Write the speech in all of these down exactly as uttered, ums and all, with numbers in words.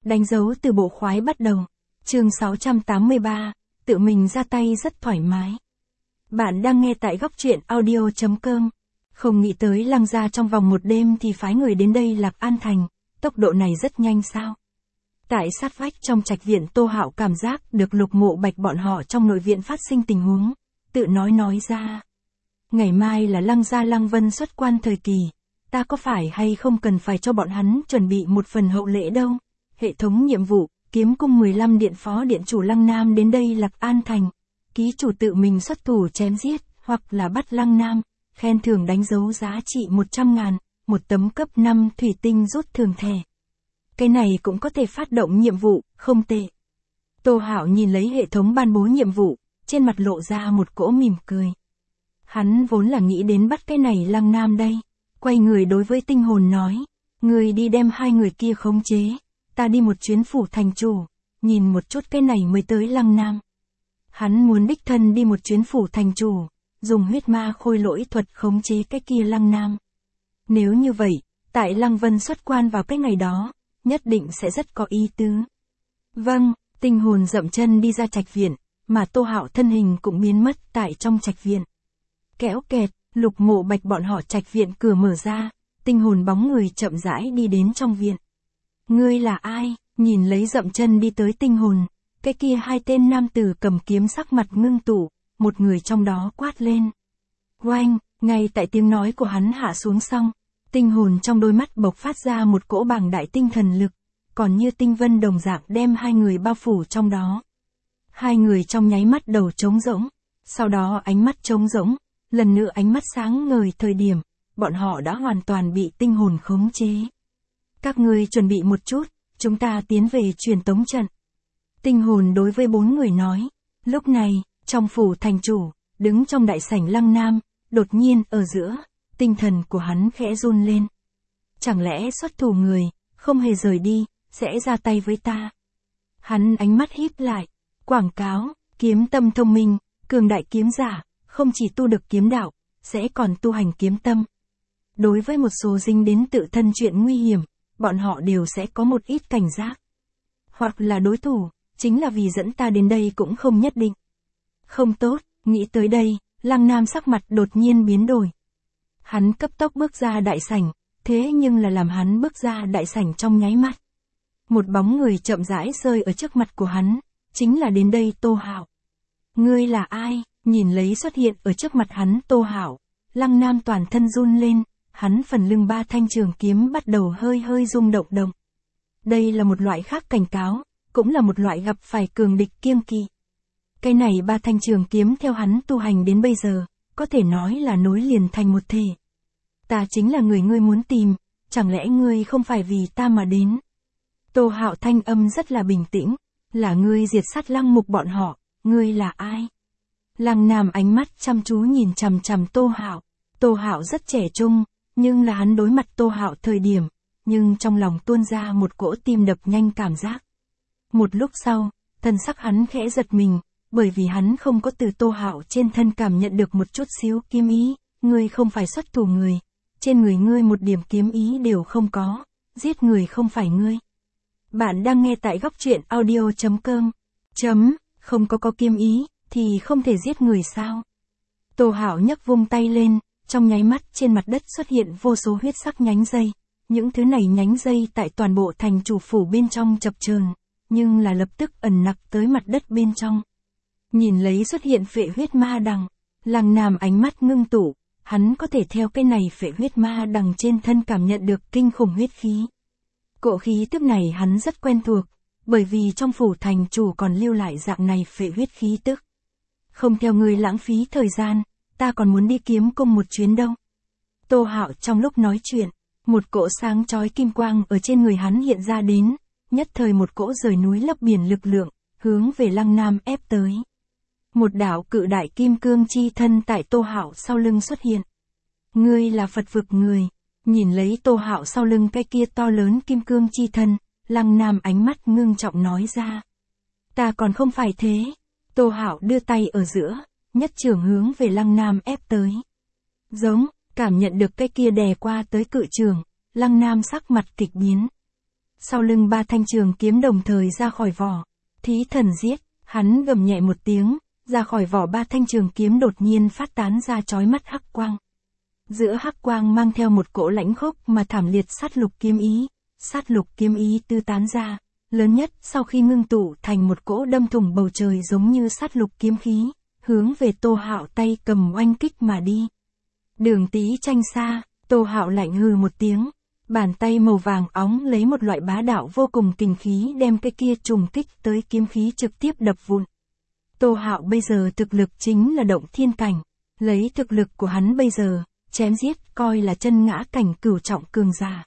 Đánh dấu từ bộ khoái bắt đầu. Chương sáu trăm tám mươi ba, tự mình ra tay rất thoải mái. Bạn đang nghe tại góc truyện audio chấm com. Không nghĩ tới Lăng gia trong vòng một đêm thì phái người đến đây Lạc An Thành, tốc độ này rất nhanh sao? Tại sát vách trong trạch viện, Tô Hạo cảm giác được Lục Mộ Bạch bọn họ trong nội viện phát sinh tình huống, tự nói nói ra. Ngày mai là Lăng gia Lăng Vân xuất quan thời kỳ, ta có phải hay không cần phải cho bọn hắn chuẩn bị một phần hậu lễ đâu? Hệ thống nhiệm vụ, kiếm cung mười lăm điện phó điện chủ Lăng Nam đến đây Lạc An Thành. Ký chủ tự mình xuất thủ chém giết, hoặc là bắt Lăng Nam, khen thưởng đánh dấu giá trị một trăm ngàn, một tấm cấp năm thủy tinh rút thường thẻ. Cái này cũng có thể phát động nhiệm vụ, không tệ. Tô Hạo nhìn lấy hệ thống ban bố nhiệm vụ, trên mặt lộ ra một cỗ mỉm cười. Hắn vốn là nghĩ đến bắt cái này Lăng Nam đây. Quay người đối với tinh hồn nói, người đi đem hai người kia khống chế, ta đi một chuyến phủ thành chủ, nhìn một chút cái này mới tới Lăng Nam. Hắn muốn đích thân đi một chuyến phủ thành chủ, dùng huyết ma khôi lỗi thuật khống chế cái kia Lăng Nam. Nếu như vậy, tại Lăng Vân xuất quan vào cái ngày đó, nhất định sẽ rất có ý tứ. Vâng, tinh hồn dậm chân đi ra trạch viện, mà Tô Hạo thân hình cũng biến mất tại trong trạch viện. Kéo kẹt, Lục Mộ Bạch bọn họ trạch viện cửa mở ra, tinh hồn bóng người chậm rãi đi đến trong viện. Ngươi là ai? Nhìn lấy dậm chân đi tới tinh hồn, cái kia hai tên nam tử cầm kiếm sắc mặt ngưng tụ, một người trong đó quát lên. Oanh, ngay tại tiếng nói của hắn hạ xuống xong, tinh hồn trong đôi mắt bộc phát ra một cỗ bàng đại tinh thần lực, còn như tinh vân đồng dạng đem hai người bao phủ trong đó. Hai người trong nháy mắt đầu trống rỗng, sau đó ánh mắt trống rỗng, lần nữa ánh mắt sáng ngời thời điểm, bọn họ đã hoàn toàn bị tinh hồn khống chế. Các ngươi chuẩn bị một chút, chúng ta tiến về truyền tống trận. Tinh hồn đối với bốn người nói, lúc này, trong phủ thành chủ, đứng trong đại sảnh Lăng Nam, đột nhiên ở giữa, tinh thần của hắn khẽ run lên. Chẳng lẽ xuất thủ người, không hề rời đi, sẽ ra tay với ta? Hắn ánh mắt híp lại, quảng cáo, kiếm tâm thông minh, cường đại kiếm giả, không chỉ tu được kiếm đạo, sẽ còn tu hành kiếm tâm. Đối với một số dính đến tự thân chuyện nguy hiểm, bọn họ đều sẽ có một ít cảnh giác. Hoặc là đối thủ, chính là vì dẫn ta đến đây cũng không nhất định. Không tốt, nghĩ tới đây, Lăng Nam sắc mặt đột nhiên biến đổi. Hắn cấp tốc bước ra đại sảnh, thế nhưng là làm hắn bước ra đại sảnh trong nháy mắt. Một bóng người chậm rãi rơi ở trước mặt của hắn, chính là đến đây Tô Hạo. Ngươi là ai? Nhìn lấy xuất hiện ở trước mặt hắn Tô Hạo, Lăng Nam toàn thân run lên, hắn phần lưng ba thanh trường kiếm bắt đầu hơi hơi rung động động. Đây là một loại khác cảnh cáo, cũng là một loại gặp phải cường địch kiêng kỵ. Cái này ba thanh trường kiếm theo hắn tu hành đến bây giờ, có thể nói là nối liền thành một thể. Ta chính là người ngươi muốn tìm, chẳng lẽ ngươi không phải vì ta mà đến? Tô Hạo thanh âm rất là bình tĩnh, là ngươi diệt sát Lăng Mục bọn họ, ngươi là ai? Lăng Nam ánh mắt chăm chú nhìn chằm chằm Tô Hạo. Tô Hạo rất trẻ trung, nhưng là hắn đối mặt Tô Hạo thời điểm, nhưng trong lòng tuôn ra một cỗ tim đập nhanh cảm giác. Một lúc sau, thân sắc hắn khẽ giật mình, bởi vì hắn không có từ Tô Hạo trên thân cảm nhận được một chút xíu kiếm ý, ngươi không phải xuất thủ người, trên người ngươi một điểm kiếm ý đều không có, giết người không phải ngươi. Bạn đang nghe tại góc truyện audio chấm com. Chấm, không có có kiếm ý, thì không thể giết người sao? Tô Hạo nhấc vung tay lên, trong nháy mắt trên mặt đất xuất hiện vô số huyết sắc nhánh dây. Những thứ này nhánh dây tại toàn bộ thành chủ phủ bên trong chập chờn, nhưng là lập tức ẩn nặc tới mặt đất bên trong. Nhìn lấy xuất hiện phệ huyết ma đằng, Lăng Nam ánh mắt ngưng tụ, hắn có thể theo cái này phệ huyết ma đằng trên thân cảm nhận được kinh khủng huyết khí. Cỗ khí tức này hắn rất quen thuộc, bởi vì trong phủ thành chủ còn lưu lại dạng này phệ huyết khí tức. Không theo người lãng phí thời gian, ta còn muốn đi kiếm cung một chuyến đâu. Tô Hạo trong lúc nói chuyện, một cỗ sáng chói kim quang ở trên người hắn hiện ra đến, nhất thời một cỗ rời núi lấp biển lực lượng, hướng về Lăng Nam ép tới. Một đạo cự đại kim cương chi thân tại Tô Hạo sau lưng xuất hiện. Ngươi là Phật vực người, nhìn lấy Tô Hạo sau lưng cái kia to lớn kim cương chi thân, Lăng Nam ánh mắt ngưng trọng nói ra. Ta còn không phải thế. Tô Hạo đưa tay ở giữa, nhất trường hướng về Lăng Nam ép tới. Giống, cảm nhận được cái kia đè qua tới cự trường, Lăng Nam sắc mặt kịch biến. Sau lưng ba thanh trường kiếm đồng thời ra khỏi vỏ. Thí thần giết, hắn gầm nhẹ một tiếng, ra khỏi vỏ ba thanh trường kiếm đột nhiên phát tán ra chói mắt hắc quang. Giữa hắc quang mang theo một cỗ lãnh khốc mà thảm liệt sát lục kiếm ý, sát lục kiếm ý tư tán ra, lớn nhất sau khi ngưng tụ thành một cỗ đâm thủng bầu trời giống như sát lục kiếm khí, hướng về Tô Hạo tay cầm oanh kích mà đi. Đường tí tranh xa, Tô Hạo lạnh hừ một tiếng, bàn tay màu vàng óng lấy một loại bá đạo vô cùng kình khí đem cái kia trùng kích tới kiếm khí trực tiếp đập vụn. Tô Hạo bây giờ thực lực chính là động thiên cảnh, lấy thực lực của hắn bây giờ, chém giết coi là chân ngã cảnh cửu trọng cường giả.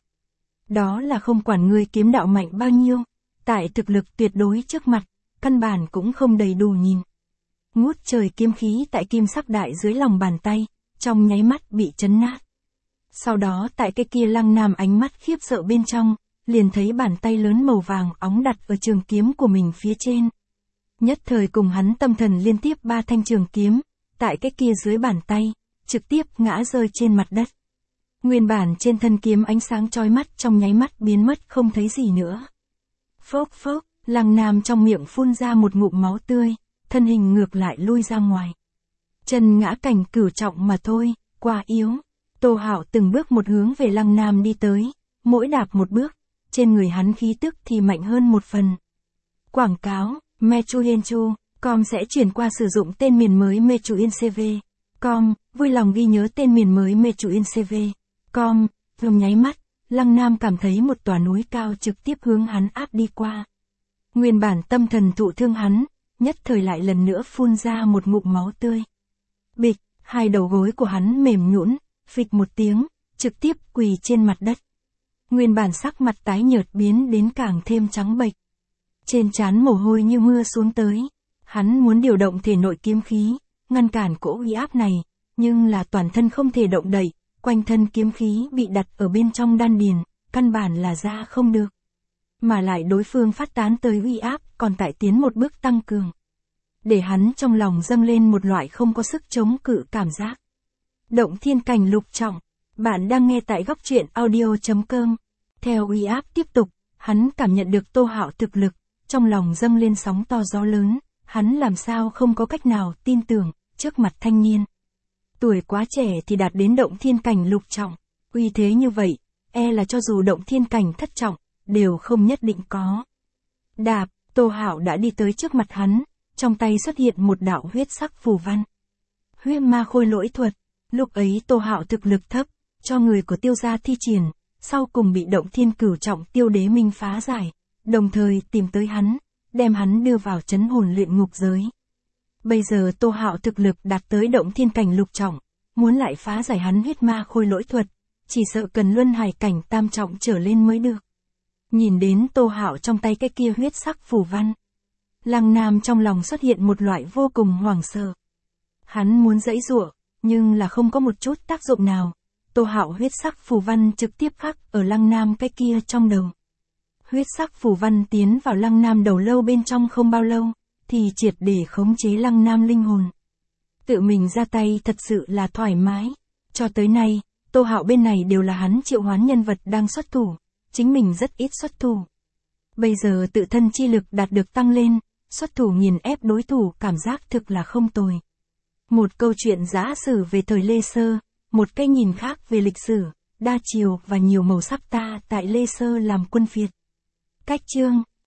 Đó là không quản người kiếm đạo mạnh bao nhiêu, tại thực lực tuyệt đối trước mặt, căn bản cũng không đầy đủ nhìn. Ngút trời kiếm khí tại kim sắc đại dưới lòng bàn tay, trong nháy mắt bị chấn nát. Sau đó tại cái kia Lăng Nam ánh mắt khiếp sợ bên trong, liền thấy bàn tay lớn màu vàng óng đặt ở trường kiếm của mình phía trên. Nhất thời cùng hắn tâm thần liên tiếp ba thanh trường kiếm, tại cái kia dưới bàn tay, trực tiếp ngã rơi trên mặt đất. Nguyên bản trên thân kiếm ánh sáng chói mắt trong nháy mắt biến mất không thấy gì nữa. Phốc phốc, Lăng Nam trong miệng phun ra một ngụm máu tươi, thân hình ngược lại lui ra ngoài. Chân ngã cảnh cửu trọng mà thôi, quá yếu. Tô Hạo từng bước một hướng về Lăng Nam đi tới, mỗi đạp một bước, trên người hắn khí tức thì mạnh hơn một phần. Quảng cáo, Mechuyenchu, com sẽ chuyển qua sử dụng tên miền mới Mechuyencv. Com, vui lòng ghi nhớ tên miền mới Mechuyencv. Com, vừa nháy mắt, Lăng Nam cảm thấy một tòa núi cao trực tiếp hướng hắn áp đi qua. Nguyên bản tâm thần thụ thương hắn, nhất thời lại lần nữa phun ra một ngụm máu tươi. Bịch, hai đầu gối của hắn mềm nhũn, phịch một tiếng, trực tiếp quỳ trên mặt đất. Nguyên bản sắc mặt tái nhợt biến đến càng thêm trắng bệch. Trên trán mồ hôi như mưa xuống tới. Hắn muốn điều động thể nội kiếm khí, ngăn cản cỗ uy áp này, nhưng là toàn thân không thể động đậy, quanh thân kiếm khí bị đặt ở bên trong đan điền, căn bản là ra không được. Mà lại đối phương phát tán tới uy áp còn tại tiến một bước tăng cường. Để hắn trong lòng dâng lên một loại không có sức chống cự cảm giác. Động thiên cảnh lục trọng, bạn đang nghe tại góc truyện audio chấm com. Theo uy áp tiếp tục, hắn cảm nhận được Tô Hạo thực lực, trong lòng dâng lên sóng to gió lớn, hắn làm sao không có cách nào tin tưởng, trước mặt thanh niên. Tuổi quá trẻ thì đạt đến động thiên cảnh lục trọng, uy thế như vậy, e là cho dù động thiên cảnh thất trọng, đều không nhất định có. Đạp, Tô Hạo đã đi tới trước mặt hắn, trong tay xuất hiện một đạo huyết sắc phù văn. Huyết ma khôi lỗi thuật, lúc ấy Tô Hạo thực lực thấp, cho người của Tiêu gia thi triển, sau cùng bị động thiên cửu trọng Tiêu Đế Minh phá giải, đồng thời tìm tới hắn, đem hắn đưa vào trấn hồn luyện ngục giới. Bây giờ Tô Hạo thực lực đạt tới động thiên cảnh lục trọng, muốn lại phá giải hắn huyết ma khôi lỗi thuật, chỉ sợ cần luân hải cảnh tam trọng trở lên mới được. Nhìn đến Tô Hạo trong tay cái kia huyết sắc phù văn, Lăng Nam trong lòng xuất hiện một loại vô cùng hoảng sợ. Hắn muốn giãy giụa, nhưng là không có một chút tác dụng nào. Tô Hạo huyết sắc phù văn trực tiếp khắc ở Lăng Nam cái kia trong đầu. Huyết sắc phù văn tiến vào Lăng Nam đầu lâu bên trong không bao lâu, thì triệt để khống chế Lăng Nam linh hồn. Tự mình ra tay thật sự là thoải mái. Cho tới nay, Tô Hạo bên này đều là hắn triệu hoán nhân vật đang xuất thủ, chính mình rất ít xuất thủ. Bây giờ tự thân chi lực đạt được tăng lên, xuất thủ nghiền ép đối thủ cảm giác thực là không tồi. Một câu chuyện giả sử về thời Lê Sơ, một cái nhìn khác về lịch sử, đa chiều và nhiều màu sắc ta tại Lê Sơ làm quân phiệt. Cách chương